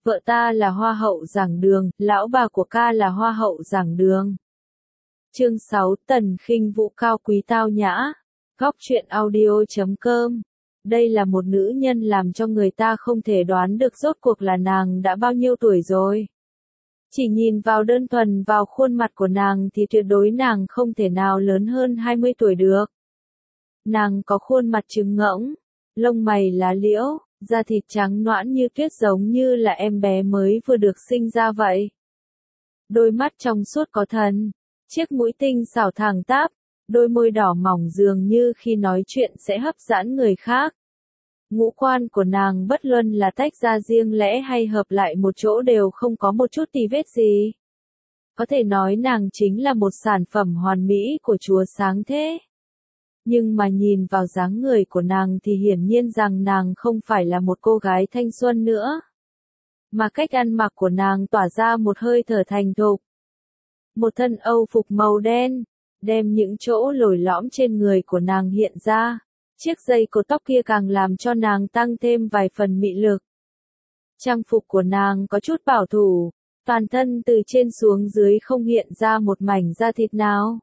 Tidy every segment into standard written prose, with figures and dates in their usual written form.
Vợ ta là hoa hậu giảng đường, lão bà của ca là hoa hậu giảng đường. Chương 6, Tần Khinh Vũ cao quý tao nhã. Góc truyện audio.com. Đây là một nữ nhân làm cho người ta không thể đoán được rốt cuộc là nàng đã bao nhiêu tuổi rồi. Chỉ nhìn vào đơn thuần vào khuôn mặt của nàng thì tuyệt đối nàng không thể nào lớn hơn 20 tuổi được. Nàng có khuôn mặt trứng ngỗng, lông mày lá liễu, da thịt trắng nõn như tuyết giống như là em bé mới vừa được sinh ra vậy. Đôi mắt trong suốt có thần, chiếc mũi tinh xảo thẳng tắp, đôi môi đỏ mỏng dường như khi nói chuyện sẽ hấp dẫn người khác. Ngũ quan của nàng bất luận là tách ra riêng lẻ hay hợp lại một chỗ đều không có một chút tì vết gì. Có thể nói nàng chính là một sản phẩm hoàn mỹ của Chúa sáng thế. Nhưng mà nhìn vào dáng người của nàng thì hiển nhiên rằng nàng không phải là một cô gái thanh xuân nữa. Mà cách ăn mặc của nàng tỏa ra một hơi thở thành thục. Một thân âu phục màu đen, đem những chỗ lồi lõm trên người của nàng hiện ra. Chiếc dây cột tóc kia càng làm cho nàng tăng thêm vài phần mị lực. Trang phục của nàng có chút bảo thủ, toàn thân từ trên xuống dưới không hiện ra một mảnh da thịt nào.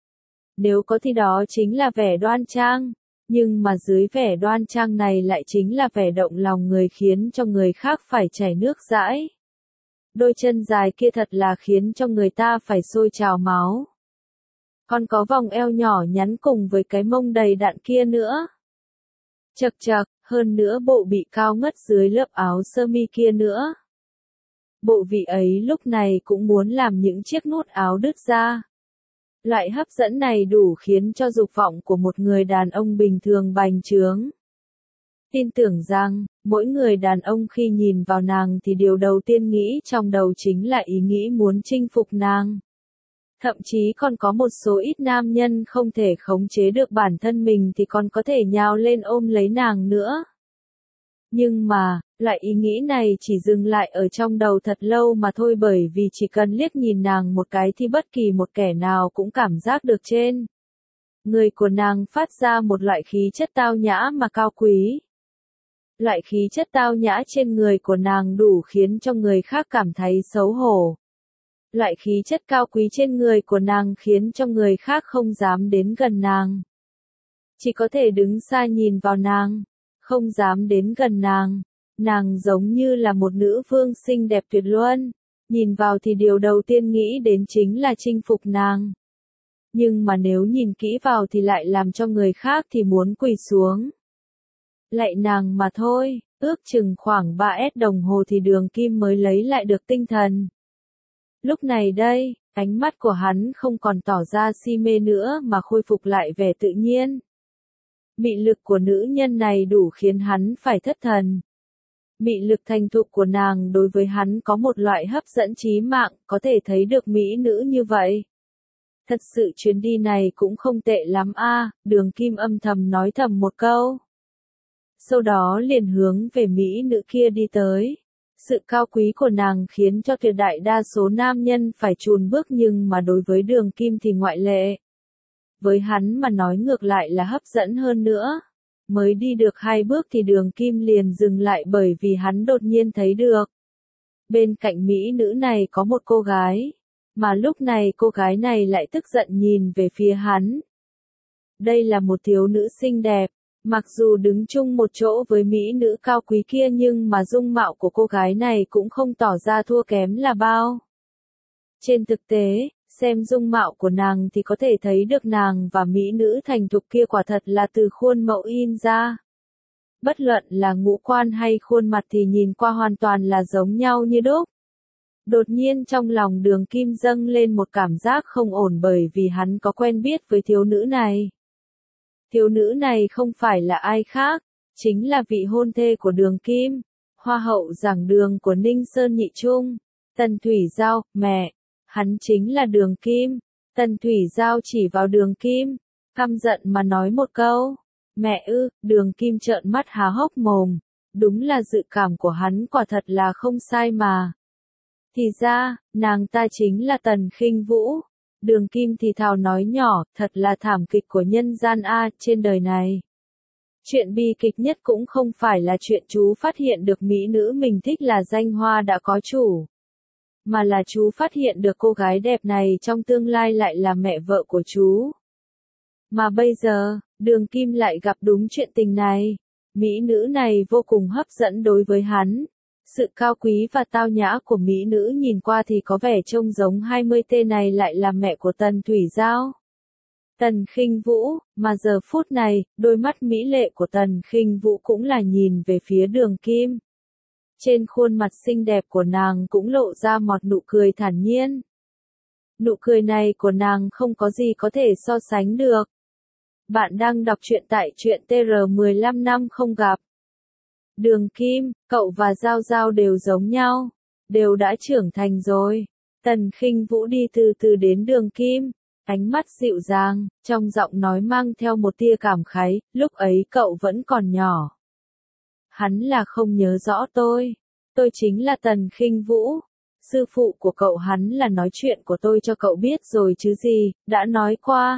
Nếu có thì đó chính là vẻ đoan trang, nhưng mà dưới vẻ đoan trang này lại chính là vẻ động lòng người khiến cho người khác phải chảy nước dãi. Đôi chân dài kia thật là khiến cho người ta phải sôi trào máu. Còn có vòng eo nhỏ nhắn cùng với cái mông đầy đặn kia nữa. Chật chật, hơn nữa bộ bị cao ngất dưới lớp áo sơ mi kia nữa. Bộ vị ấy lúc này cũng muốn làm những chiếc nút áo đứt ra. Loại hấp dẫn này đủ khiến cho dục vọng của một người đàn ông bình thường bành trướng. Tin tưởng rằng, mỗi người đàn ông khi nhìn vào nàng thì điều đầu tiên nghĩ trong đầu chính là ý nghĩ muốn chinh phục nàng. Thậm chí còn có một số ít nam nhân không thể khống chế được bản thân mình thì còn có thể nhào lên ôm lấy nàng nữa. Nhưng mà, loại ý nghĩ này chỉ dừng lại ở trong đầu thật lâu mà thôi, bởi vì chỉ cần liếc nhìn nàng một cái thì bất kỳ một kẻ nào cũng cảm giác được trên người của nàng phát ra một loại khí chất tao nhã mà cao quý. Loại khí chất tao nhã trên người của nàng đủ khiến cho người khác cảm thấy xấu hổ. Loại khí chất cao quý trên người của nàng khiến cho người khác không dám đến gần nàng. Chỉ có thể đứng xa nhìn vào nàng, không dám đến gần nàng. Nàng giống như là một nữ vương xinh đẹp tuyệt luân, nhìn vào thì điều đầu tiên nghĩ đến chính là chinh phục nàng. Nhưng mà nếu nhìn kỹ vào thì lại làm cho người khác thì muốn quỳ xuống. Lạy nàng mà thôi, ước chừng khoảng 3S đồng hồ thì Đường Kim mới lấy lại được tinh thần. Lúc này đây, ánh mắt của hắn không còn tỏ ra si mê nữa mà khôi phục lại vẻ tự nhiên. Mị lực của nữ nhân này đủ khiến hắn phải thất thần. Mị lực thành thục của nàng đối với hắn có một loại hấp dẫn chí mạng, có thể thấy được mỹ nữ như vậy. Thật sự chuyến đi này cũng không tệ lắm a, Đường Kim âm thầm nói thầm một câu. Sau đó liền hướng về mỹ nữ kia đi tới. Sự cao quý của nàng khiến cho tuyệt đại đa số nam nhân phải chùn bước, nhưng mà đối với Đường Kim thì ngoại lệ. Với hắn mà nói ngược lại là hấp dẫn hơn nữa. Mới đi được 2 bước thì Đường Kim liền dừng lại bởi vì hắn đột nhiên thấy được. Bên cạnh mỹ nữ này có một cô gái. Mà lúc này cô gái này lại tức giận nhìn về phía hắn. Đây là một thiếu nữ xinh đẹp. Mặc dù đứng chung một chỗ với mỹ nữ cao quý kia nhưng mà dung mạo của cô gái này cũng không tỏ ra thua kém là bao. Trên thực tế, xem dung mạo của nàng thì có thể thấy được nàng và mỹ nữ thành thục kia quả thật là từ khuôn mẫu in ra. Bất luận là ngũ quan hay khuôn mặt thì nhìn qua hoàn toàn là giống nhau như đúc. Đột nhiên trong lòng Đường Kim dâng lên một cảm giác không ổn bởi vì hắn có quen biết với thiếu nữ này. Thiếu nữ này không phải là ai khác, chính là vị hôn thê của Đường Kim, hoa hậu giảng đường của Ninh Sơn Nhị Trung, Tần Thủy Giao. Mẹ, hắn chính là Đường Kim. Tần Thủy Giao chỉ vào Đường Kim, căm giận mà nói một câu. Mẹ ư, Đường Kim trợn mắt há hốc mồm, đúng là dự cảm của hắn quả thật là không sai mà. Thì ra, nàng ta chính là Tần Khinh Vũ. Đường Kim thì thào nói nhỏ, thật là thảm kịch của nhân gian a, trên đời này. Chuyện bi kịch nhất cũng không phải là chuyện chú phát hiện được mỹ nữ mình thích là danh hoa đã có chủ, mà là chú phát hiện được cô gái đẹp này trong tương lai lại là mẹ vợ của chú. Mà bây giờ, Đường Kim lại gặp đúng chuyện tình này. Mỹ nữ này vô cùng hấp dẫn đối với hắn. Sự cao quý và tao nhã của mỹ nữ nhìn qua thì có vẻ trông giống 20T này lại là mẹ của Tần Thủy Giao. Tần Khinh Vũ, mà giờ phút này, đôi mắt mỹ lệ của Tần Khinh Vũ cũng là nhìn về phía Đường Kim. Trên khuôn mặt xinh đẹp của nàng cũng lộ ra một nụ cười thản nhiên. Nụ cười này của nàng không có gì có thể so sánh được. Bạn đang đọc truyện tại truyện TR15 năm không gặp. Đường Kim, cậu và Giao Giao đều giống nhau, đều đã trưởng thành rồi. Tần Khinh Vũ đi từ từ đến Đường Kim, ánh mắt dịu dàng, trong giọng nói mang theo một tia cảm khái, lúc ấy cậu vẫn còn nhỏ. Hắn là không nhớ rõ tôi chính là Tần Khinh Vũ. Sư phụ của cậu hắn là nói chuyện của tôi cho cậu biết rồi chứ gì, đã nói qua.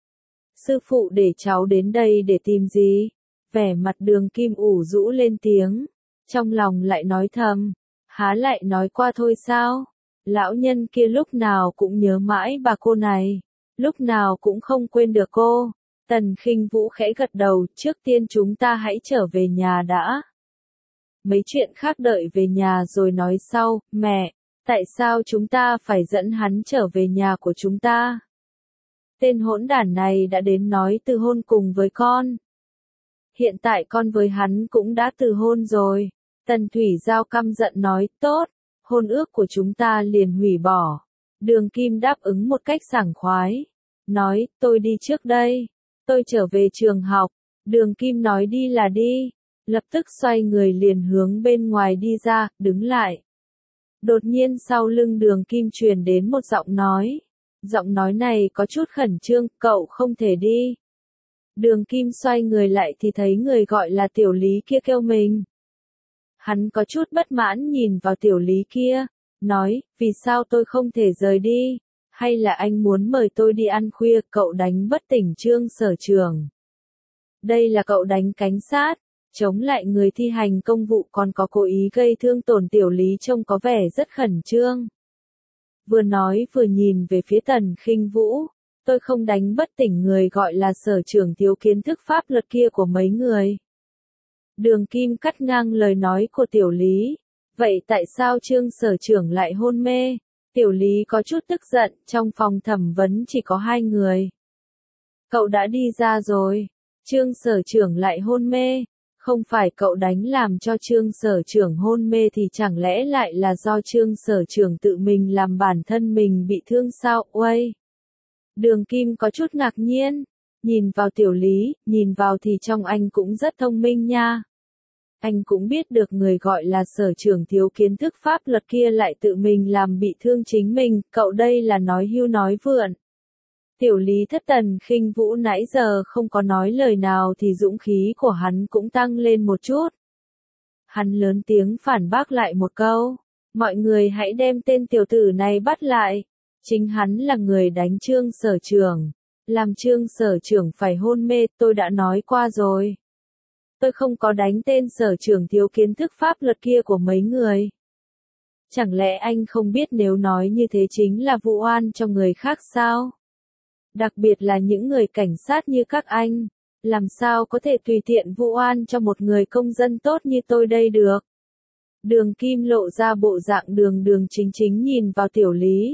Sư phụ để cháu đến đây để tìm gì? Vẻ mặt Đường Kim ủ rũ lên tiếng, trong lòng lại nói thầm, há lại nói qua thôi sao? Lão nhân kia lúc nào cũng nhớ mãi bà cô này, lúc nào cũng không quên được cô. Tần Khinh Vũ khẽ gật đầu, trước tiên chúng ta hãy trở về nhà đã. Mấy chuyện khác đợi về nhà rồi nói sau. Mẹ, tại sao chúng ta phải dẫn hắn trở về nhà của chúng ta? Tên hỗn đản này đã đến nói từ hôn cùng với con. Hiện tại con với hắn cũng đã từ hôn rồi. Tần Thủy Giao căm giận nói, tốt, hôn ước của chúng ta liền hủy bỏ. Đường Kim đáp ứng một cách sảng khoái. Nói, tôi đi trước đây. Tôi trở về trường học. Đường Kim nói đi là đi. Lập tức xoay người liền hướng bên ngoài đi ra, đứng lại. Đột nhiên sau lưng Đường Kim truyền đến một giọng nói. Giọng nói này có chút khẩn trương, cậu không thể đi. Đường Kim xoay người lại thì thấy người gọi là Tiểu Lý kia kêu mình. Hắn có chút bất mãn nhìn vào Tiểu Lý kia, nói, vì sao tôi không thể rời đi? Hay là anh muốn mời tôi đi ăn khuya, cậu đánh bất tỉnh Trương Sở Trường. Đây là cậu đánh cảnh sát, chống lại người thi hành công vụ còn có cố ý gây thương tổn. Tiểu Lý trông có vẻ rất khẩn trương. Vừa nói vừa nhìn về phía Tần Khinh Vũ, tôi không đánh bất tỉnh người gọi là Sở Trưởng thiếu kiến thức pháp luật kia của mấy người. Đường Kim cắt ngang lời nói của Tiểu Lý. Vậy tại sao Trương Sở Trưởng lại hôn mê? Tiểu Lý có chút tức giận, trong phòng thẩm vấn chỉ có 2 người. Cậu đã đi ra rồi. Trương Sở Trưởng lại hôn mê. Không phải cậu đánh làm cho Trương Sở Trưởng hôn mê thì chẳng lẽ lại là do Trương Sở Trưởng tự mình làm bản thân mình bị thương sao? Uây! Đường Kim có chút ngạc nhiên. Nhìn vào Tiểu Lý, nhìn vào thì trong anh cũng rất thông minh nha. Anh cũng biết được người gọi là Sở Trưởng thiếu kiến thức pháp luật kia lại tự mình làm bị thương chính mình, cậu đây là nói hưu nói vượn. Tiểu Lý thất. Tần Khinh Vũ nãy giờ không có nói lời nào thì dũng khí của hắn cũng tăng lên một chút. Hắn lớn tiếng phản bác lại một câu, mọi người hãy đem tên tiểu tử này bắt lại. Chính hắn là người đánh Trương Sở Trưởng, làm Trương Sở Trưởng phải hôn mê, tôi đã nói qua rồi. Tôi không có đánh tên Sở Trưởng thiếu kiến thức pháp luật kia của mấy người. Chẳng lẽ anh không biết nếu nói như thế chính là vụ oan cho người khác sao? Đặc biệt là những người cảnh sát như các anh, làm sao có thể tùy tiện vụ oan cho một người công dân tốt như tôi đây được? Đường Kim lộ ra bộ dạng đường đường chính chính nhìn vào Tiểu Lý.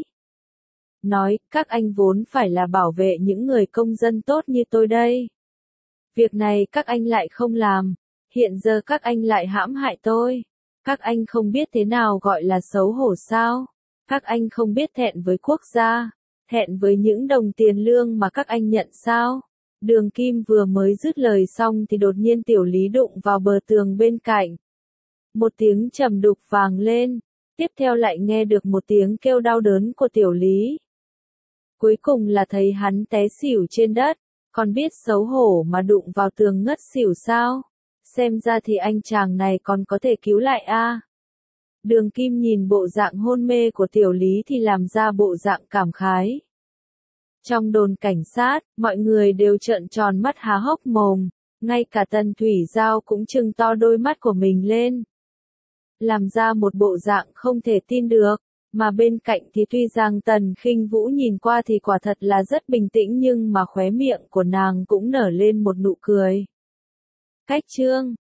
Nói, các anh vốn phải là bảo vệ những người công dân tốt như tôi đây. Việc này các anh lại không làm, hiện giờ các anh lại hãm hại tôi. Các anh không biết thế nào gọi là xấu hổ sao? Các anh không biết thẹn với quốc gia, thẹn với những đồng tiền lương mà các anh nhận sao? Đường Kim vừa mới dứt lời xong thì đột nhiên Tiểu Lý đụng vào bờ tường bên cạnh. Một tiếng trầm đục vang lên, tiếp theo lại nghe được một tiếng kêu đau đớn của Tiểu Lý. Cuối cùng là thấy hắn té xỉu trên đất, còn biết xấu hổ mà đụng vào tường ngất xỉu sao? Xem ra thì anh chàng này còn có thể cứu lại a. Đường Kim nhìn bộ dạng hôn mê của Tiểu Lý thì làm ra bộ dạng cảm khái. Trong đồn cảnh sát, mọi người đều trợn tròn mắt há hốc mồm, Ngay cả Tần Thủy Giao cũng trừng to đôi mắt của mình lên. Làm ra một bộ dạng không thể tin được, mà bên cạnh thì tuy rằng Tần Khinh Vũ nhìn qua thì quả thật là rất bình tĩnh nhưng mà khóe miệng của nàng cũng nở lên một nụ cười. Cách chương